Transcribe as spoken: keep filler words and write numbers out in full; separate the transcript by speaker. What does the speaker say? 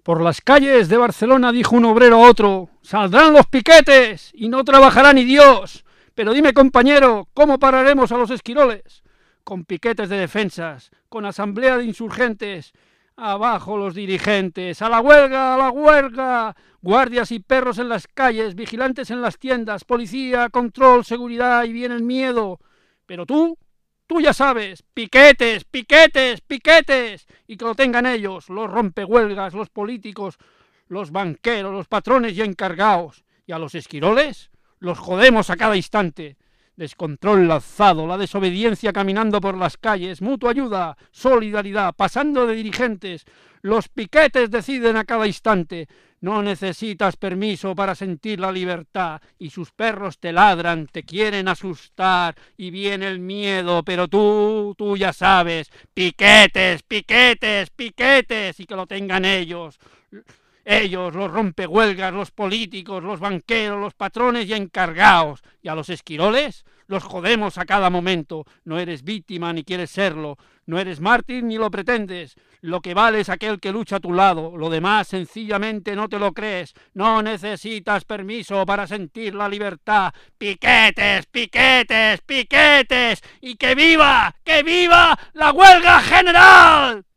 Speaker 1: Por las calles de Barcelona dijo un obrero a otro: saldrán los piquetes y no trabajará ni Dios. Pero dime, compañero, ¿cómo pararemos a los esquiroles? Con piquetes de defensas, con asamblea de insurgentes. Abajo los dirigentes, a la huelga, a la huelga. Guardias y perros en las calles, vigilantes en las tiendas, policía, control, seguridad, y viene el miedo. Pero tú, tú ya sabes, piquetes, piquetes, piquetes, y que lo tengan ellos, los rompehuelgas, los políticos, los banqueros, los patrones y encargados. Y a los esquiroles los jodemos a cada instante. Descontrol lanzado, la desobediencia caminando por las calles, mutua ayuda, solidaridad, pasando de dirigentes. Los piquetes deciden a cada instante. No necesitas permiso para sentir la libertad, y sus perros te ladran, te quieren asustar, y viene el miedo, pero tú, tú ya sabes, piquetes, piquetes, piquetes, y que lo tengan ellos. Ellos, los rompehuelgas, los políticos, los banqueros, los patrones y encargados. Y a los esquiroles los jodemos a cada momento. No eres víctima ni quieres serlo. No eres mártir ni lo pretendes. Lo que vale es aquel que lucha a tu lado. Lo demás sencillamente no te lo crees. No necesitas permiso para sentir la libertad. Piquetes, piquetes, piquetes. ¡Y que viva, que viva la huelga general!